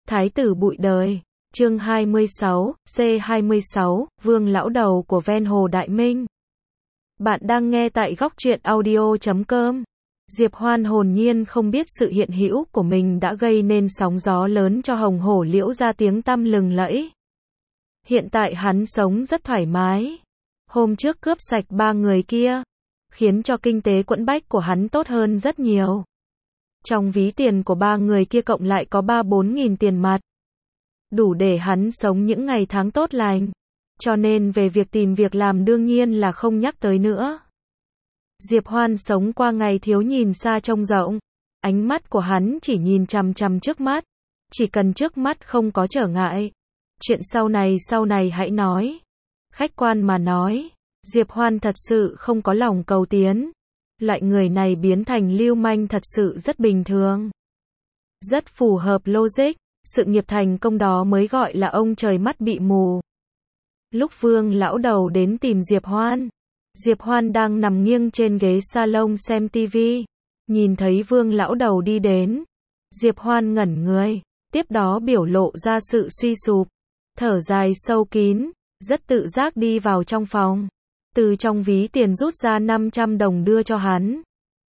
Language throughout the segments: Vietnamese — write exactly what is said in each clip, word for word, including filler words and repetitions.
Thái tử bụi đời. Chương hai mươi sáu, C hai mươi sáu, Vương lão đầu của ven hồ Đại Minh. Bạn đang nghe tại góc truyện audio chấm com. Diệp Hoan hồn nhiên không biết sự hiện hữu của mình đã gây nên sóng gió lớn cho Hồng Hổ Liễu ra tiếng tăm lừng lẫy. Hiện tại hắn sống rất thoải mái. Hôm trước cướp sạch ba người kia, khiến cho kinh tế quẫn bách của hắn tốt hơn rất nhiều. Trong ví tiền của ba người kia cộng lại có ba bốn nghìn tiền mặt. Đủ để hắn sống những ngày tháng tốt lành. Cho nên về việc tìm việc làm đương nhiên là không nhắc tới nữa. Diệp Hoan sống qua ngày thiếu nhìn xa trông rộng. Ánh mắt của hắn chỉ nhìn chằm chằm trước mắt. Chỉ cần trước mắt không có trở ngại. Chuyện sau này sau này hãy nói. Khách quan mà nói, Diệp Hoan thật sự không có lòng cầu tiến. Loại người này biến thành lưu manh thật sự rất bình thường. Rất phù hợp logic, sự nghiệp thành công đó mới gọi là ông trời mắt bị mù. Lúc Vương lão đầu đến tìm Diệp Hoan, Diệp Hoan đang nằm nghiêng trên ghế salon xem tivi. Nhìn thấy Vương lão đầu đi đến, Diệp Hoan ngẩn người, tiếp đó biểu lộ ra sự suy sụp. Thở dài sâu kín, rất tự giác đi vào trong phòng. Từ trong ví tiền rút ra năm trăm đồng đưa cho hắn.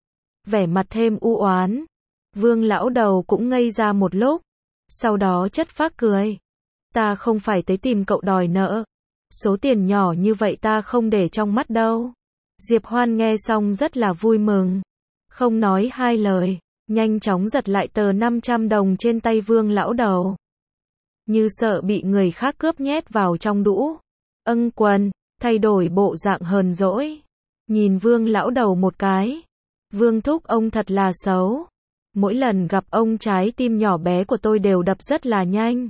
Vẻ mặt thêm u oán. Vương lão đầu cũng ngây ra một lúc. Sau đó chất phác cười. Ta không phải tới tìm cậu đòi nợ. Số tiền nhỏ như vậy ta không để trong mắt đâu. Diệp Hoan nghe xong rất là vui mừng. Không nói hai lời, nhanh chóng giật lại tờ năm trăm đồng trên tay Vương lão đầu. Như sợ bị người khác cướp nhét vào trong đũ. Âng quần, thay đổi bộ dạng hờn dỗi. Nhìn Vương lão đầu một cái. Vương thúc ông thật là xấu. Mỗi lần gặp ông trái tim nhỏ bé của tôi đều đập rất là nhanh.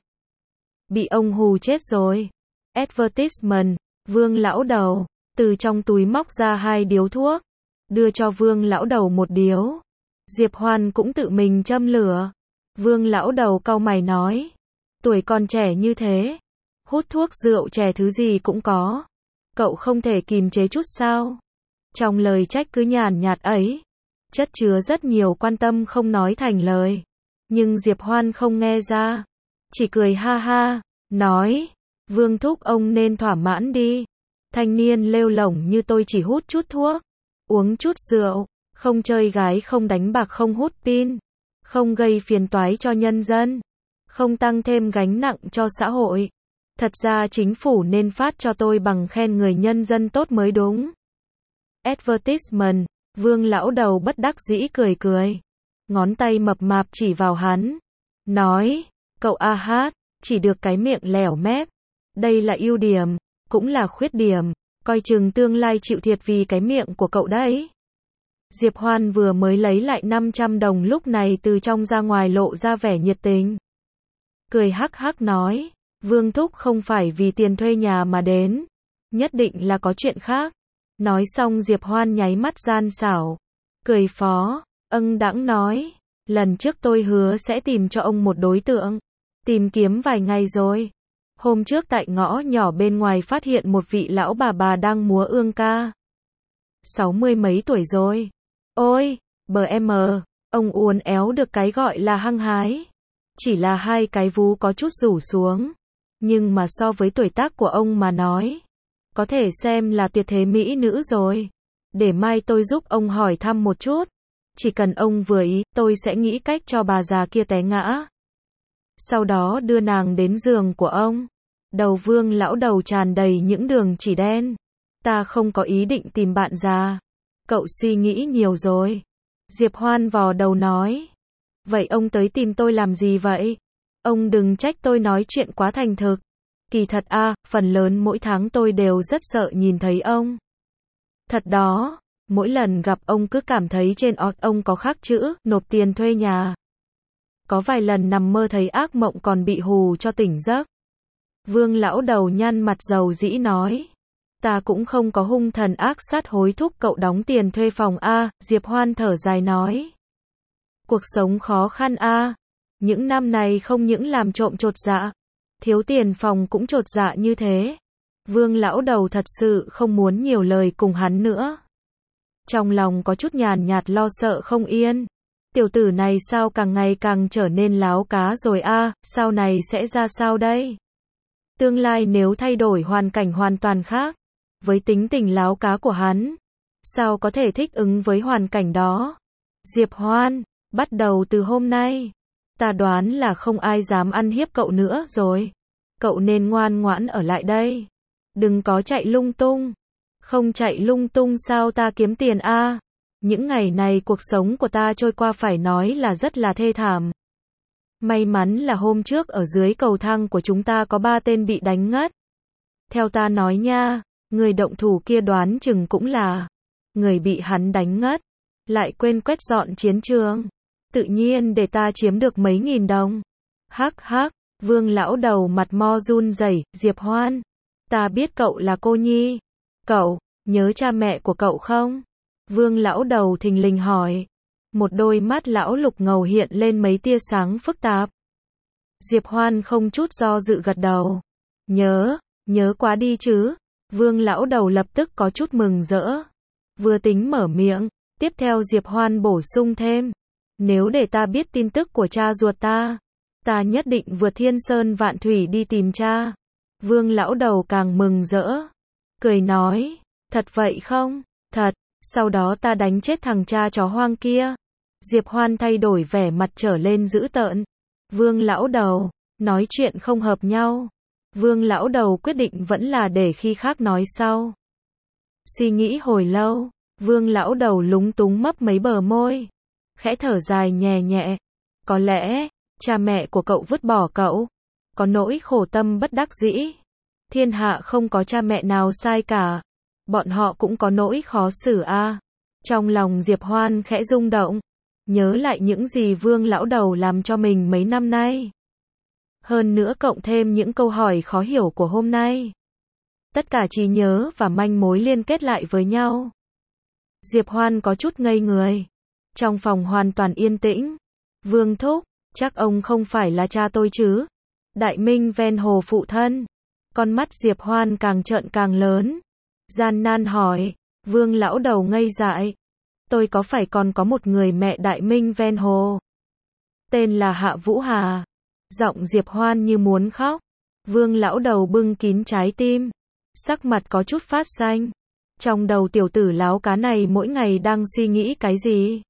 Bị ông hù chết rồi. Advertisement, Vương lão đầu, từ trong túi móc ra hai điếu thuốc. Đưa cho Vương lão đầu một điếu. Diệp Hoan cũng tự mình châm lửa. Vương lão đầu cau mày nói. Tuổi còn trẻ như thế. Hút thuốc rượu chè thứ gì cũng có. Cậu không thể kìm chế chút sao? Trong lời trách cứ nhàn nhạt ấy, chất chứa rất nhiều quan tâm không nói thành lời. Nhưng Diệp Hoan không nghe ra. Chỉ cười ha ha, nói, Vương thúc ông nên thỏa mãn đi. Thanh niên lêu lổng như tôi chỉ hút chút thuốc, uống chút rượu, không chơi gái không đánh bạc không hút pin, không gây phiền toái cho nhân dân, không tăng thêm gánh nặng cho xã hội. Thật ra chính phủ nên phát cho tôi bằng khen người nhân dân tốt mới đúng. Advertisement, Vương lão đầu bất đắc dĩ cười cười. Ngón tay mập mạp chỉ vào hắn. Nói, cậu a hát, chỉ được cái miệng lẻo mép. Đây là ưu điểm, cũng là khuyết điểm. Coi chừng tương lai chịu thiệt vì cái miệng của cậu đấy. Diệp Hoan vừa mới lấy lại năm trăm đồng lúc này từ trong ra ngoài lộ ra vẻ nhiệt tình. Cười hắc hắc nói. Vương thúc không phải vì tiền thuê nhà mà đến. Nhất định là có chuyện khác. Nói xong Diệp Hoan nháy mắt gian xảo. Cười phó, âng đãng nói. Lần trước tôi hứa sẽ tìm cho ông một đối tượng. Tìm kiếm vài ngày rồi. Hôm trước tại ngõ nhỏ bên ngoài phát hiện một vị lão bà bà đang múa ương ca. Sáu mươi mấy tuổi rồi. Ôi, bờ em, ông uốn éo được cái gọi là hăng hái. Chỉ là hai cái vú có chút rủ xuống. Nhưng mà so với tuổi tác của ông mà nói, có thể xem là tuyệt thế mỹ nữ rồi. Để mai tôi giúp ông hỏi thăm một chút. Chỉ cần ông vừa ý, tôi sẽ nghĩ cách cho bà già kia té ngã. Sau đó đưa nàng đến giường của ông. Đầu Vương lão đầu tràn đầy những đường chỉ đen. Ta không có ý định tìm bạn già. Cậu suy nghĩ nhiều rồi. Diệp Hoan vò đầu nói. Vậy ông tới tìm tôi làm gì vậy? Ông đừng trách tôi nói chuyện quá thành thực. Kỳ thật a, à, phần lớn mỗi tháng tôi đều rất sợ nhìn thấy ông. Thật đó, mỗi lần gặp ông cứ cảm thấy trên ọt ông có khắc chữ, nộp tiền thuê nhà. Có vài lần nằm mơ thấy ác mộng còn bị hù cho tỉnh giấc. Vương lão đầu nhăn mặt dầu dĩ nói. Ta cũng không có hung thần ác sát hối thúc cậu đóng tiền thuê phòng a, à, Diệp Hoan thở dài nói. Cuộc sống khó khăn a. À. Những năm này không những làm trộm chột dạ, thiếu tiền phòng cũng chột dạ như thế. Vương lão đầu thật sự không muốn nhiều lời cùng hắn nữa. Trong lòng có chút nhàn nhạt lo sợ không yên. Tiểu tử này sao càng ngày càng trở nên láo cá rồi a, sau này sẽ ra sao đây? Tương lai nếu thay đổi hoàn cảnh hoàn toàn khác, với tính tình láo cá của hắn, sao có thể thích ứng với hoàn cảnh đó? Diệp Hoan, bắt đầu từ hôm nay, ta đoán là không ai dám ăn hiếp cậu nữa rồi. Cậu nên ngoan ngoãn ở lại đây. Đừng có chạy lung tung. Không chạy lung tung sao ta kiếm tiền a? Những ngày này cuộc sống của ta trôi qua phải nói là rất là thê thảm. May mắn là hôm trước ở dưới cầu thang của chúng ta có ba tên bị đánh ngất. Theo ta nói nha, người động thủ kia đoán chừng cũng là người bị hắn đánh ngất, lại quên quét dọn chiến trường. Tự nhiên để ta chiếm được mấy nghìn đồng. Hắc hắc, Vương lão đầu mặt mo run rẩy, Diệp Hoan, ta biết cậu là cô nhi. Cậu, nhớ cha mẹ của cậu không? Vương lão đầu thình lình hỏi. Một đôi mắt lão lục ngầu hiện lên mấy tia sáng phức tạp. Diệp Hoan không chút do dự gật đầu. Nhớ, nhớ quá đi chứ. Vương lão đầu lập tức có chút mừng rỡ. Vừa tính mở miệng, tiếp theo Diệp Hoan bổ sung thêm. Nếu để ta biết tin tức của cha ruột ta, ta nhất định vượt thiên sơn vạn thủy đi tìm cha. Vương lão đầu càng mừng rỡ. Cười nói, thật vậy không? Thật, sau đó ta đánh chết thằng cha chó hoang kia. Diệp Hoan thay đổi vẻ mặt trở lên dữ tợn. Vương lão đầu, nói chuyện không hợp nhau. Vương lão đầu quyết định vẫn là để khi khác nói sau. Suy nghĩ hồi lâu, Vương lão đầu lúng túng mấp mấy bờ môi. Khẽ thở dài nhẹ nhẹ. Có lẽ, cha mẹ của cậu vứt bỏ cậu. Có nỗi khổ tâm bất đắc dĩ. Thiên hạ không có cha mẹ nào sai cả. Bọn họ cũng có nỗi khó xử a. À. Trong lòng Diệp Hoan khẽ rung động. Nhớ lại những gì Vương lão đầu làm cho mình mấy năm nay. Hơn nữa cộng thêm những câu hỏi khó hiểu của hôm nay. Tất cả trí nhớ và manh mối liên kết lại với nhau. Diệp Hoan có chút ngây người. Trong phòng hoàn toàn yên tĩnh. Vương thúc, chắc ông không phải là cha tôi chứ? Đại Minh ven hồ phụ thân. Con mắt Diệp Hoan càng trợn càng lớn. Gian nan hỏi. Vương lão đầu ngây dại. Tôi có phải còn có một người mẹ Đại Minh ven hồ? Tên là Hạ Vũ Hà. Giọng Diệp Hoan như muốn khóc. Vương lão đầu bưng kín trái tim. Sắc mặt có chút phát xanh. Trong đầu tiểu tử láo cá này mỗi ngày đang suy nghĩ cái gì?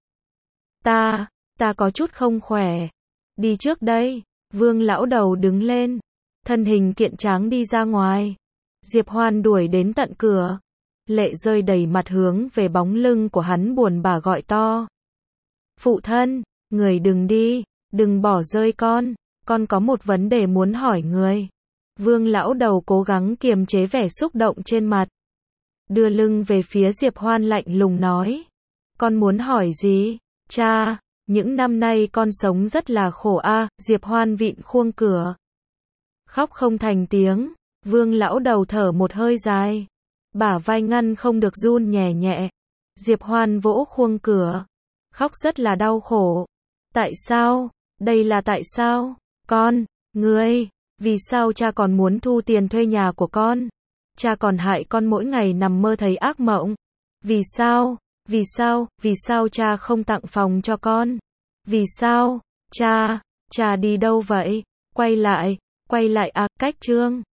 Ta, ta có chút không khỏe. Đi trước đây. Vương lão đầu đứng lên. Thân hình kiện tráng đi ra ngoài. Diệp Hoan đuổi đến tận cửa. Lệ rơi đầy mặt hướng về bóng lưng của hắn buồn bã gọi to. Phụ thân, người đừng đi, đừng bỏ rơi con, con có một vấn đề muốn hỏi người. Vương lão đầu cố gắng kiềm chế vẻ xúc động trên mặt. Đưa lưng về phía Diệp Hoan lạnh lùng nói. Con muốn hỏi gì? Cha, những năm nay con sống rất là khổ a. À. Diệp Hoan vịn khuôn cửa. Khóc không thành tiếng. Vương lão đầu thở một hơi dài. Bả vai ngăn không được run nhẹ nhẹ. Diệp Hoan vỗ khuôn cửa. Khóc rất là đau khổ. Tại sao? Đây là tại sao? Con, ngươi, vì sao cha còn muốn thu tiền thuê nhà của con? Cha còn hại con mỗi ngày nằm mơ thấy ác mộng. Vì sao? Vì sao? Vì sao cha không tặng phòng cho con? Vì sao? Cha, cha đi đâu vậy? Quay lại, quay lại à, cách chương.